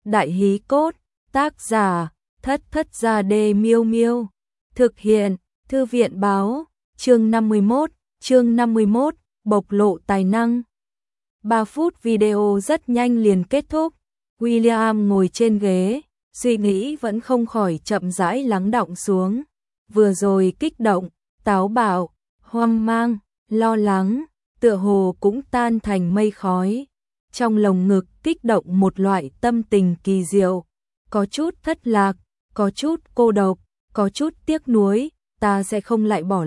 Đại hí cốt, tác giả, Thất Thất Gia Đê Miêu Miêu. Thực hiện, Thư viện báo, chương 51, bộc lộ tài năng. 3 phút video rất nhanh liền kết thúc. William ngồi trên ghế, suy nghĩ vẫn không khỏi chậm rãi lắng đọng xuống. Vừa rồi kích động, táo bạo, hoang mang, lo lắng, tựa hồ cũng tan thành mây khói. Trong lồng ngực kích động một loại tâm tình kỳ diệu, có chút thất lạc, có chút cô độc, có chút tiếc nuối, ta sẽ không lại bỏ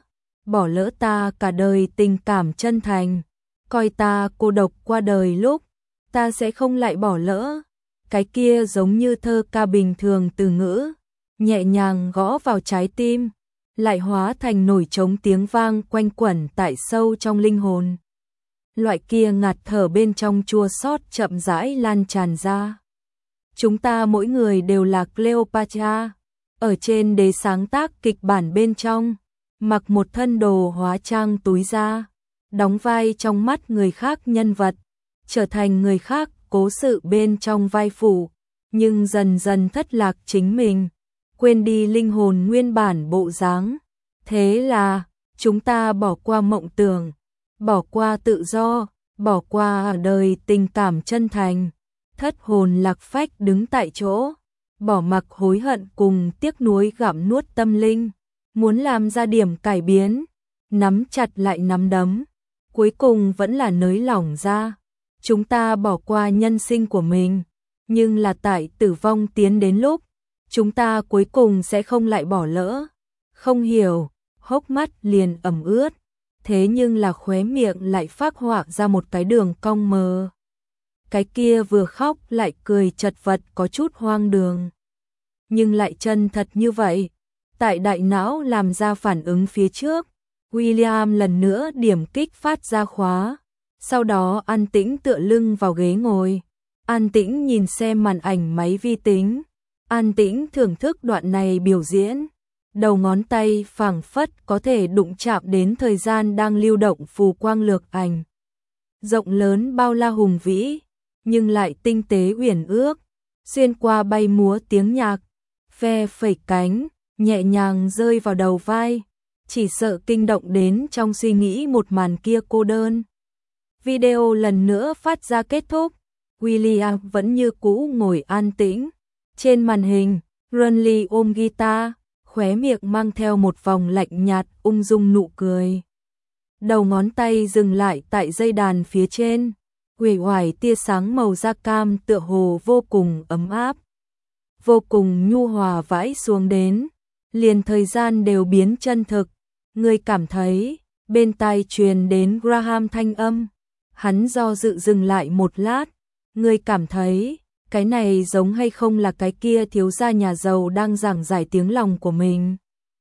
lỡ ta cả đời tình cảm chân thành, coi ta cô độc qua đời lúc, ta sẽ không lại bỏ lỡ. Cái kia giống như thơ ca bình thường từ ngữ, nhẹ nhàng gõ vào trái tim, lại hóa thành nổi trống tiếng vang quanh quẩn tại sâu trong linh hồn. Loại kia ngạt thở bên trong chua xót chậm rãi lan tràn ra. Chúng ta mỗi người đều là Cleopatra, ở trên đế sáng tác kịch bản bên trong, mặc một thân đồ hóa trang túi da, đóng vai trong mắt người khác nhân vật, trở thành người khác cố sự bên trong vai phụ, nhưng dần dần thất lạc chính mình, quên đi linh hồn nguyên bản bộ dáng. Thế là, chúng ta bỏ qua mộng tưởng, bỏ qua tự do, bỏ qua đời tình cảm chân thành, thất hồn lạc phách đứng tại chỗ, bỏ mặc hối hận cùng tiếc nuối gặm nuốt tâm linh, muốn làm ra điểm cải biến, nắm chặt lại nắm đấm, cuối cùng vẫn là nới lỏng ra. Chúng ta bỏ qua nhân sinh của mình, nhưng là tại tử vong tiến đến lúc, chúng ta cuối cùng sẽ không lại bỏ lỡ. Không hiểu, hốc mắt liền ẩm ướt, thế nhưng là khóe miệng lại phác họa ra một cái đường cong mờ. Cái kia vừa khóc lại cười chật vật có chút hoang đường, nhưng lại chân thật như vậy. Tại đại não làm ra phản ứng phía trước, William lần nữa điểm kích phát ra khóa, sau đó an tĩnh tựa lưng vào ghế ngồi, an tĩnh nhìn xem màn ảnh máy vi tính, an tĩnh thưởng thức đoạn này biểu diễn. Đầu ngón tay phảng phất có thể đụng chạm đến thời gian đang lưu động phù quang lược ảnh. Rộng lớn bao la hùng vĩ, nhưng lại tinh tế uyển ước, xuyên qua bay múa tiếng nhạc, phe phẩy cánh, nhẹ nhàng rơi vào đầu vai, chỉ sợ kinh động đến trong suy nghĩ một màn kia cô đơn. Video lần nữa phát ra kết thúc, William vẫn như cũ ngồi an tĩnh. Trên màn hình, Ronly ôm guitar, khóe miệng mang theo một vòng lạnh nhạt ung dung nụ cười. Đầu ngón tay dừng lại tại dây đàn phía trên, uể oải tia sáng màu da cam tựa hồ vô cùng ấm áp, vô cùng nhu hòa vãi xuống đến, liền thời gian đều biến chân thực. Người cảm thấy, bên tai truyền đến Graham thanh âm, hắn do dự dừng lại một lát, người cảm thấy, cái này giống hay không là cái kia thiếu gia nhà giàu đang giảng giải tiếng lòng của mình.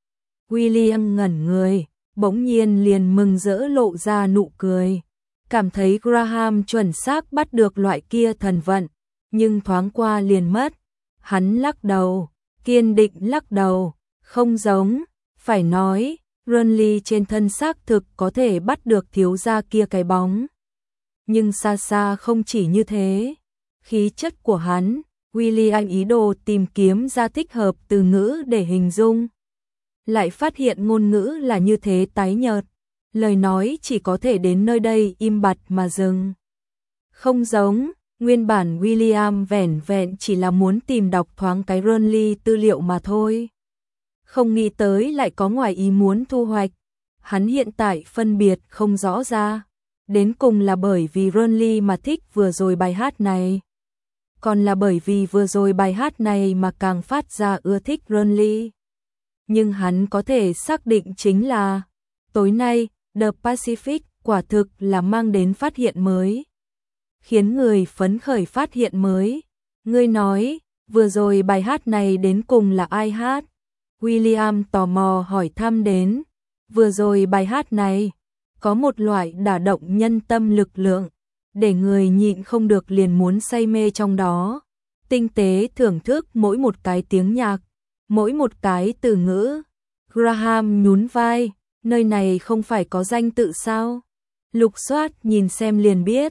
William ngẩn người, bỗng nhiên liền mừng rỡ lộ ra nụ cười, cảm thấy Graham chuẩn xác bắt được loại kia thần vận, nhưng thoáng qua liền mất. Hắn lắc đầu, kiên định lắc đầu, không giống, phải nói, Ronly trên thân xác thực có thể bắt được thiếu gia kia cái bóng. Nhưng xa xa không chỉ như thế. Khí chất của hắn, William ý đồ tìm kiếm ra thích hợp từ ngữ để hình dung. Lại phát hiện ngôn ngữ là như thế tái nhợt, lời nói chỉ có thể đến nơi đây im bặt mà dừng. Không giống, nguyên bản William vẻn vẹn chỉ là muốn tìm đọc thoáng cái Ronly tư liệu mà thôi. Không nghĩ tới lại có ngoài ý muốn thu hoạch. Hắn hiện tại phân biệt không rõ ra, đến cùng là bởi vì Ronly mà thích vừa rồi bài hát này, còn là bởi vì vừa rồi bài hát này mà càng phát ra ưa thích Ronly. Nhưng hắn có thể xác định chính là, tối nay, The Pacific quả thực là mang đến phát hiện mới. Khiến người phấn khởi phát hiện mới. Ngươi nói, vừa rồi bài hát này đến cùng là ai hát? William tò mò hỏi thăm đến. Vừa rồi bài hát này, có một loại đả động nhân tâm lực lượng, để người nhịn không được liền muốn say mê trong đó, tinh tế thưởng thức mỗi một cái tiếng nhạc, mỗi một cái từ ngữ. Graham nhún vai, nơi này không phải có danh tự sao? Lục soát nhìn xem liền biết.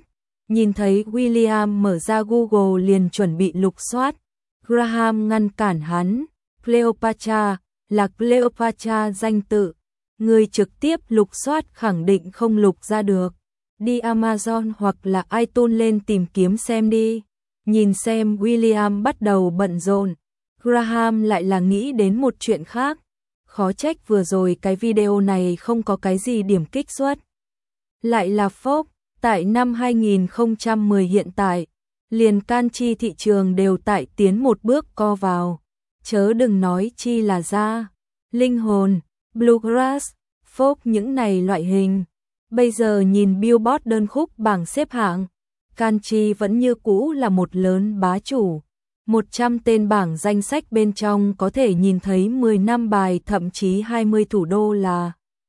Nhìn thấy William mở ra Google liền chuẩn bị lục soát. Graham ngăn cản hắn. Cleopatra, là Cleopatra danh tự. Người trực tiếp lục soát khẳng định không lục ra được. Đi Amazon hoặc là iTunes lên tìm kiếm xem đi. Nhìn xem William bắt đầu bận rộn. Graham lại là nghĩ đến một chuyện khác. Khó trách vừa rồi cái video này không có cái gì điểm kích xuất. Lại là Forbes, tại năm 2010 hiện tại, liền canxi thị trường đều tại tiến một bước co vào. Chớ đừng nói chi là da, linh hồn, bluegrass, folk những này loại hình. Bây giờ nhìn Billboard đơn khúc bảng xếp hạng, canxi vẫn như cũ là một lớn bá chủ. 100 tên bảng danh sách bên trong có thể nhìn thấy 10 năm bài thậm chí 20 thủ đô là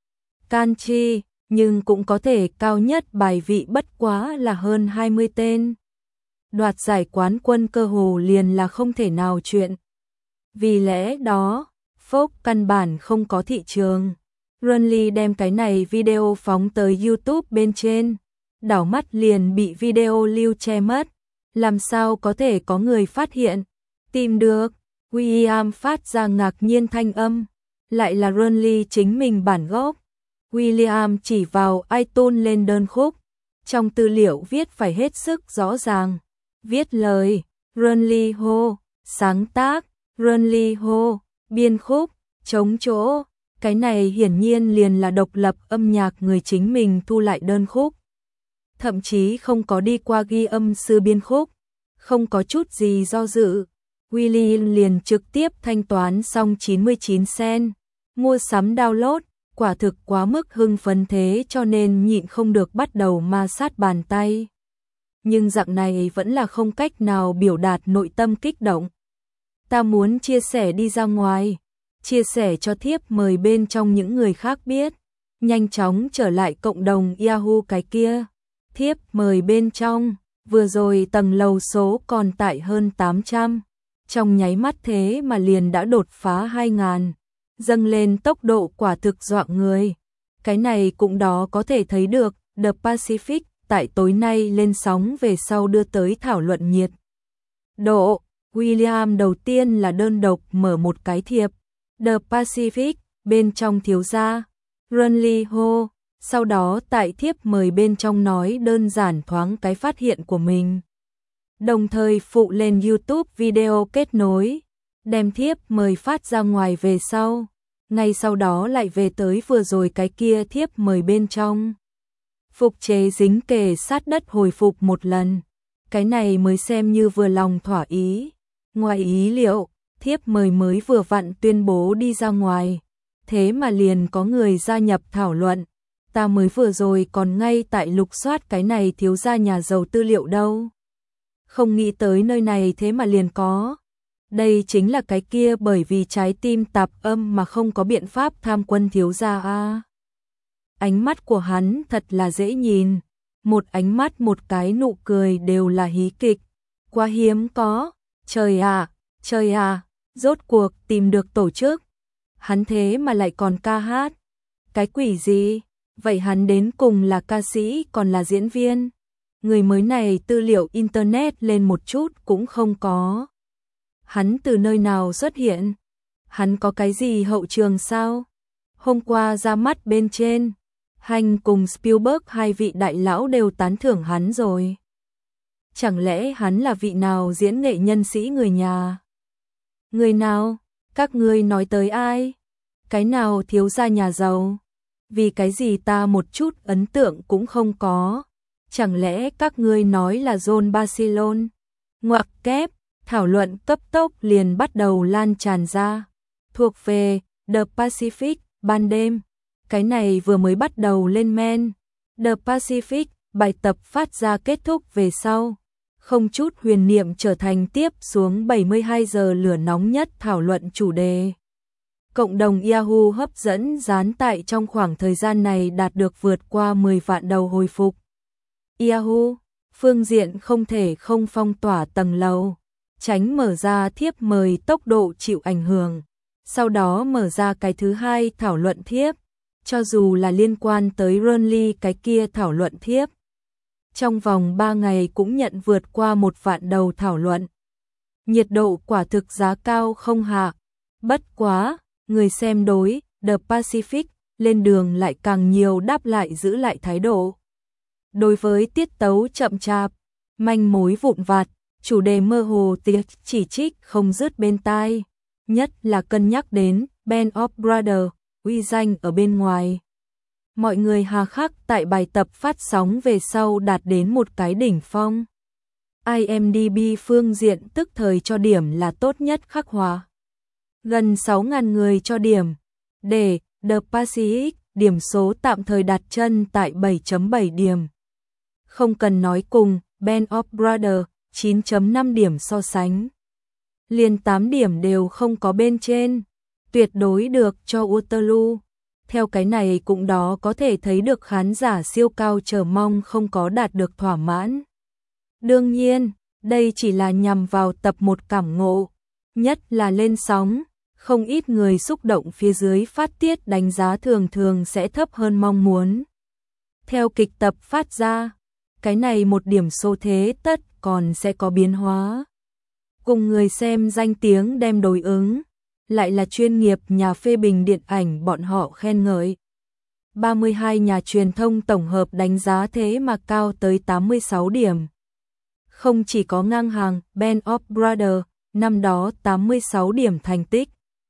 canxi, nhưng cũng có thể cao nhất bài vị bất quá là hơn 20 tên. Đoạt giải quán quân cơ hồ liền là không thể nào chuyện. Vì lẽ đó, folk căn bản không có thị trường. Runley đem cái này video phóng tới YouTube bên trên, đảo mắt liền bị video lưu che mất. Làm sao có thể có người phát hiện, tìm được? William phát ra ngạc nhiên thanh âm, lại là Runley chính mình bản gốc. William chỉ vào iTunes lên đơn khúc, trong tư liệu viết phải hết sức rõ ràng. Viết lời, Runley Ho, sáng tác, Runley Ho, biên khúc, trống chỗ. Cái này hiển nhiên liền là độc lập âm nhạc người chính mình thu lại đơn khúc. Thậm chí không có đi qua ghi âm sư biên khúc. Không có chút gì do dự. William liền trực tiếp thanh toán xong 99 cent. Mua sắm download, quả thực quá mức hưng phấn thế cho nên nhịn không được bắt đầu ma sát bàn tay. Nhưng dạng này vẫn là không cách nào biểu đạt nội tâm kích động. Ta muốn chia sẻ đi ra ngoài, chia sẻ cho thiếp mời bên trong những người khác biết. Nhanh chóng trở lại cộng đồng Yahoo cái kia. Thiếp mời bên trong, vừa rồi tầng lầu số còn tại hơn 800. Trong nháy mắt thế mà liền đã đột phá 2000. Dâng lên tốc độ quả thực dọa người. Cái này cũng đó có thể thấy được, The Pacific tại tối nay lên sóng về sau đưa tới thảo luận nhiệt độ. William đầu tiên là đơn độc mở một cái thiệp, The Pacific, bên trong thiếu gia, Runley Ho, sau đó tại thiếp mời bên trong nói đơn giản thoáng cái phát hiện của mình. Đồng thời phụ lên YouTube video kết nối, đem thiếp mời phát ra ngoài về sau, ngay sau đó lại về tới vừa rồi cái kia thiếp mời bên trong. Phục chế dính kề sát đất hồi phục một lần, cái này mới xem như vừa lòng thỏa ý. Ngoài ý liệu, thiếp mời mới vừa vặn tuyên bố đi ra ngoài, thế mà liền có người gia nhập thảo luận. Ta mới vừa rồi còn ngay tại lục soát cái này thiếu gia nhà giàu tư liệu đâu. Không nghĩ tới nơi này thế mà liền có. Đây chính là cái kia bởi vì trái tim tạp âm mà không có biện pháp tham quân thiếu gia a. Ánh mắt của hắn thật là dễ nhìn. Một ánh mắt một cái nụ cười đều là hí kịch. Quá hiếm có. Trời à, rốt cuộc tìm được tổ chức. Hắn thế mà lại còn ca hát. Cái quỷ gì? Vậy hắn đến cùng là ca sĩ còn là diễn viên? Người mới này tư liệu internet lên một chút cũng không có. Hắn từ nơi nào xuất hiện? Hắn có cái gì hậu trường sao? Hôm qua ra mắt bên trên, Hành cùng Spielberg hai vị đại lão đều tán thưởng hắn rồi. Chẳng lẽ hắn là vị nào diễn nghệ nhân sĩ người nhà? Người nào? Các ngươi nói tới ai? Cái nào thiếu gia nhà giàu? Vì cái gì ta một chút ấn tượng cũng không có? Chẳng lẽ các ngươi nói là John Barcelona? Ngoặc kép, thảo luận cấp tốc liền bắt đầu lan tràn ra. Thuộc về The Pacific, ban đêm. Cái này vừa mới bắt đầu lên men. The Pacific, bài tập phát ra kết thúc về sau. Không chút huyền niệm trở thành tiếp xuống 72 giờ lửa nóng nhất thảo luận chủ đề. Cộng đồng Yahoo hấp dẫn dán tại trong khoảng thời gian này đạt được vượt qua 10 vạn đầu hồi phục. Yahoo, phương diện không thể không phong tỏa tầng lầu, tránh mở ra thiếp mời tốc độ chịu ảnh hưởng. Sau đó mở ra cái thứ hai thảo luận thiếp, cho dù là liên quan tới Runley cái kia thảo luận thiếp. Trong vòng 3 ngày cũng nhận vượt qua 1 vạn đầu thảo luận. Nhiệt độ quả thực giá cao không hạ. Bất quá, người xem đối The Pacific lên đường lại càng nhiều đáp lại giữ lại thái độ. Đối với tiết tấu chậm chạp, manh mối vụn vặt, chủ đề mơ hồ tiếc chỉ trích không dứt bên tai, nhất là cân nhắc đến Band of Brothers, uy danh ở bên ngoài. Mọi người hà khắc tại bài tập phát sóng về sau đạt đến một cái đỉnh phong. IMDb phương diện tức thời cho điểm là tốt nhất khắc họa. Gần 6.000 người cho điểm. Để The Pacific, điểm số tạm thời đặt chân tại 7.7 điểm. Không cần nói cùng, Band of Brothers, 9.5 điểm so sánh. Liền 8 điểm đều không có bên trên. Tuyệt đối được cho Waterloo. Theo cái này cũng đó có thể thấy được khán giả siêu cao chờ mong không có đạt được thỏa mãn. Đương nhiên, đây chỉ là nhằm vào tập 1 cảm ngộ. Nhất là lên sóng, không ít người xúc động phía dưới phát tiết đánh giá thường thường sẽ thấp hơn mong muốn. Theo kịch tập phát ra, cái này một điểm số thế tất còn sẽ có biến hóa. Cùng người xem danh tiếng đem đối ứng, lại là chuyên nghiệp nhà phê bình điện ảnh bọn họ khen ngợi. 32 nhà truyền thông tổng hợp đánh giá thế mà cao tới 86 điểm. Không chỉ có ngang hàng Band of Brothers, năm đó 86 điểm thành tích.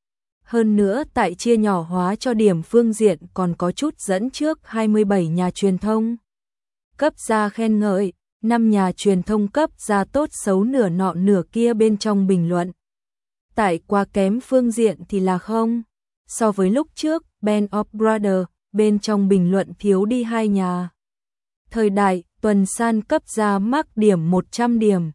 Hơn nữa tại chia nhỏ hóa cho điểm phương diện còn có chút dẫn trước 27 nhà truyền thông. Cấp ra khen ngợi, 5 nhà truyền thông cấp ra tốt xấu nửa nọ nửa kia bên trong bình luận. Tại quá kém phương diện thì là không. So với lúc trước, Band of Brothers, bên trong bình luận thiếu đi 2 nhà. Thời đại, tuần san cấp ra mắc điểm 100 điểm.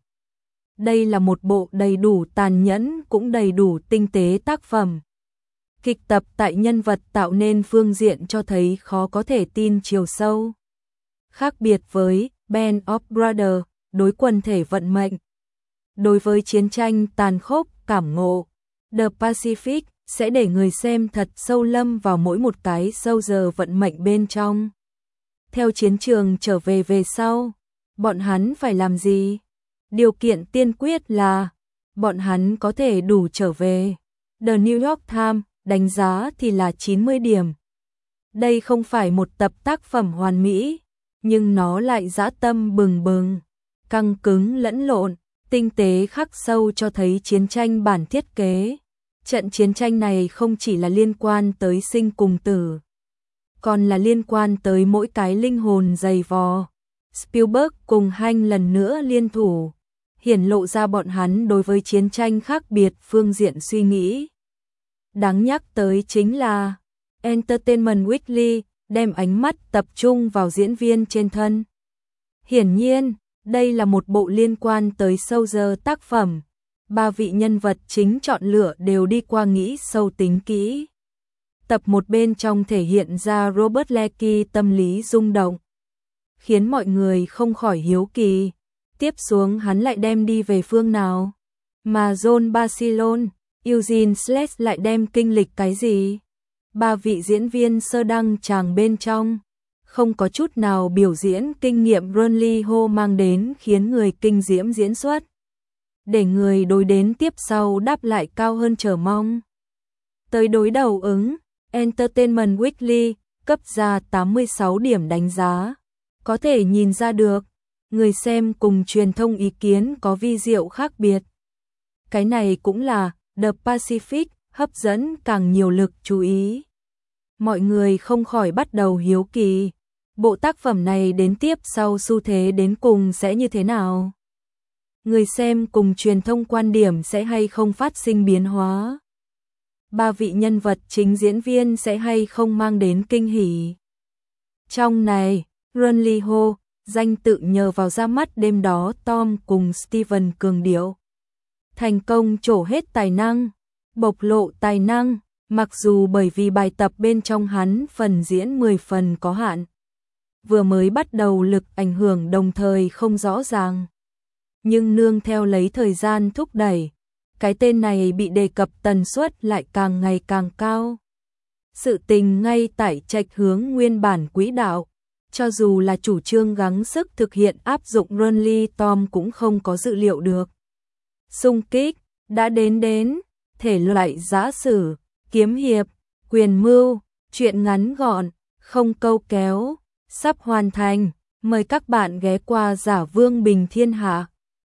Đây là một bộ đầy đủ tàn nhẫn cũng đầy đủ tinh tế tác phẩm. Kịch tập tại nhân vật tạo nên phương diện cho thấy khó có thể tin chiều sâu. Khác biệt với Band of Brothers, đối quần thể vận mệnh. Đối với chiến tranh tàn khốc, cảm ngộ, The Pacific sẽ để người xem thật sâu lâm vào mỗi một cái sâu giờ vận mệnh bên trong. Theo chiến trường trở về về sau, bọn hắn phải làm gì? Điều kiện tiên quyết là bọn hắn có thể đủ trở về. The New York Times đánh giá thì là 90 điểm. Đây không phải một tập tác phẩm hoàn mỹ, nhưng nó lại dã tâm bừng bừng, căng cứng lẫn lộn, tinh tế khắc sâu cho thấy chiến tranh bản thiết kế. Trận chiến tranh này không chỉ là liên quan tới sinh cùng tử, còn là liên quan tới mỗi cái linh hồn dày vò. Spielberg cùng Hanks lần nữa liên thủ, hiển lộ ra bọn hắn đối với chiến tranh khác biệt phương diện suy nghĩ. Đáng nhắc tới chính là Entertainment Weekly đem ánh mắt tập trung vào diễn viên trên thân. Hiển nhiên, đây là một bộ liên quan tới sâu giờ tác phẩm. 3 vị nhân vật chính chọn lựa đều đi qua nghĩ sâu tính kỹ. Tập 1 bên trong thể hiện ra Robert Lecky tâm lý rung động, khiến mọi người không khỏi hiếu kỳ. Tiếp xuống hắn lại đem đi về phương nào? Mà John Barcelona, Eugene Slate lại đem kinh lịch cái gì? 3 vị diễn viên sơ đăng tràng bên trong, không có chút nào biểu diễn kinh nghiệm Ron Lee Ho mang đến khiến người kinh diễm diễn xuất. Để người đối đến tiếp sau đáp lại cao hơn chờ mong. Tới đối đầu ứng, Entertainment Weekly cấp ra 86 điểm đánh giá. Có thể nhìn ra được, người xem cùng truyền thông ý kiến có vi diệu khác biệt. Cái này cũng là The Pacific hấp dẫn càng nhiều lực chú ý. Mọi người không khỏi bắt đầu hiếu kỳ, bộ tác phẩm này đến tiếp sau xu thế đến cùng sẽ như thế nào? Người xem cùng truyền thông quan điểm sẽ hay không phát sinh biến hóa? 3 vị nhân vật chính diễn viên sẽ hay không mang đến kinh hỉ? Trong này, Ron Lee Ho, danh tự nhờ vào ra mắt đêm đó Tom cùng Steven cường điệu. Thành công trổ hết tài năng, bộc lộ tài năng, mặc dù bởi vì bài tập bên trong hắn phần diễn 10 phần có hạn. Vừa mới bắt đầu lực ảnh hưởng đồng thời không rõ ràng. Nhưng nương theo lấy thời gian thúc đẩy, cái tên này bị đề cập tần suất lại càng ngày càng cao. Sự tình ngay tại trạch hướng nguyên bản quỹ đạo, cho dù là chủ trương gắng sức thực hiện áp dụng Runly Tom cũng không có dự liệu được. Xung kích đã đến thể loại giã sử, kiếm hiệp, quyền mưu, truyện ngắn gọn, không câu kéo, sắp hoàn thành. Mời các bạn ghé qua Giả Vương Bình Thiên Hạ.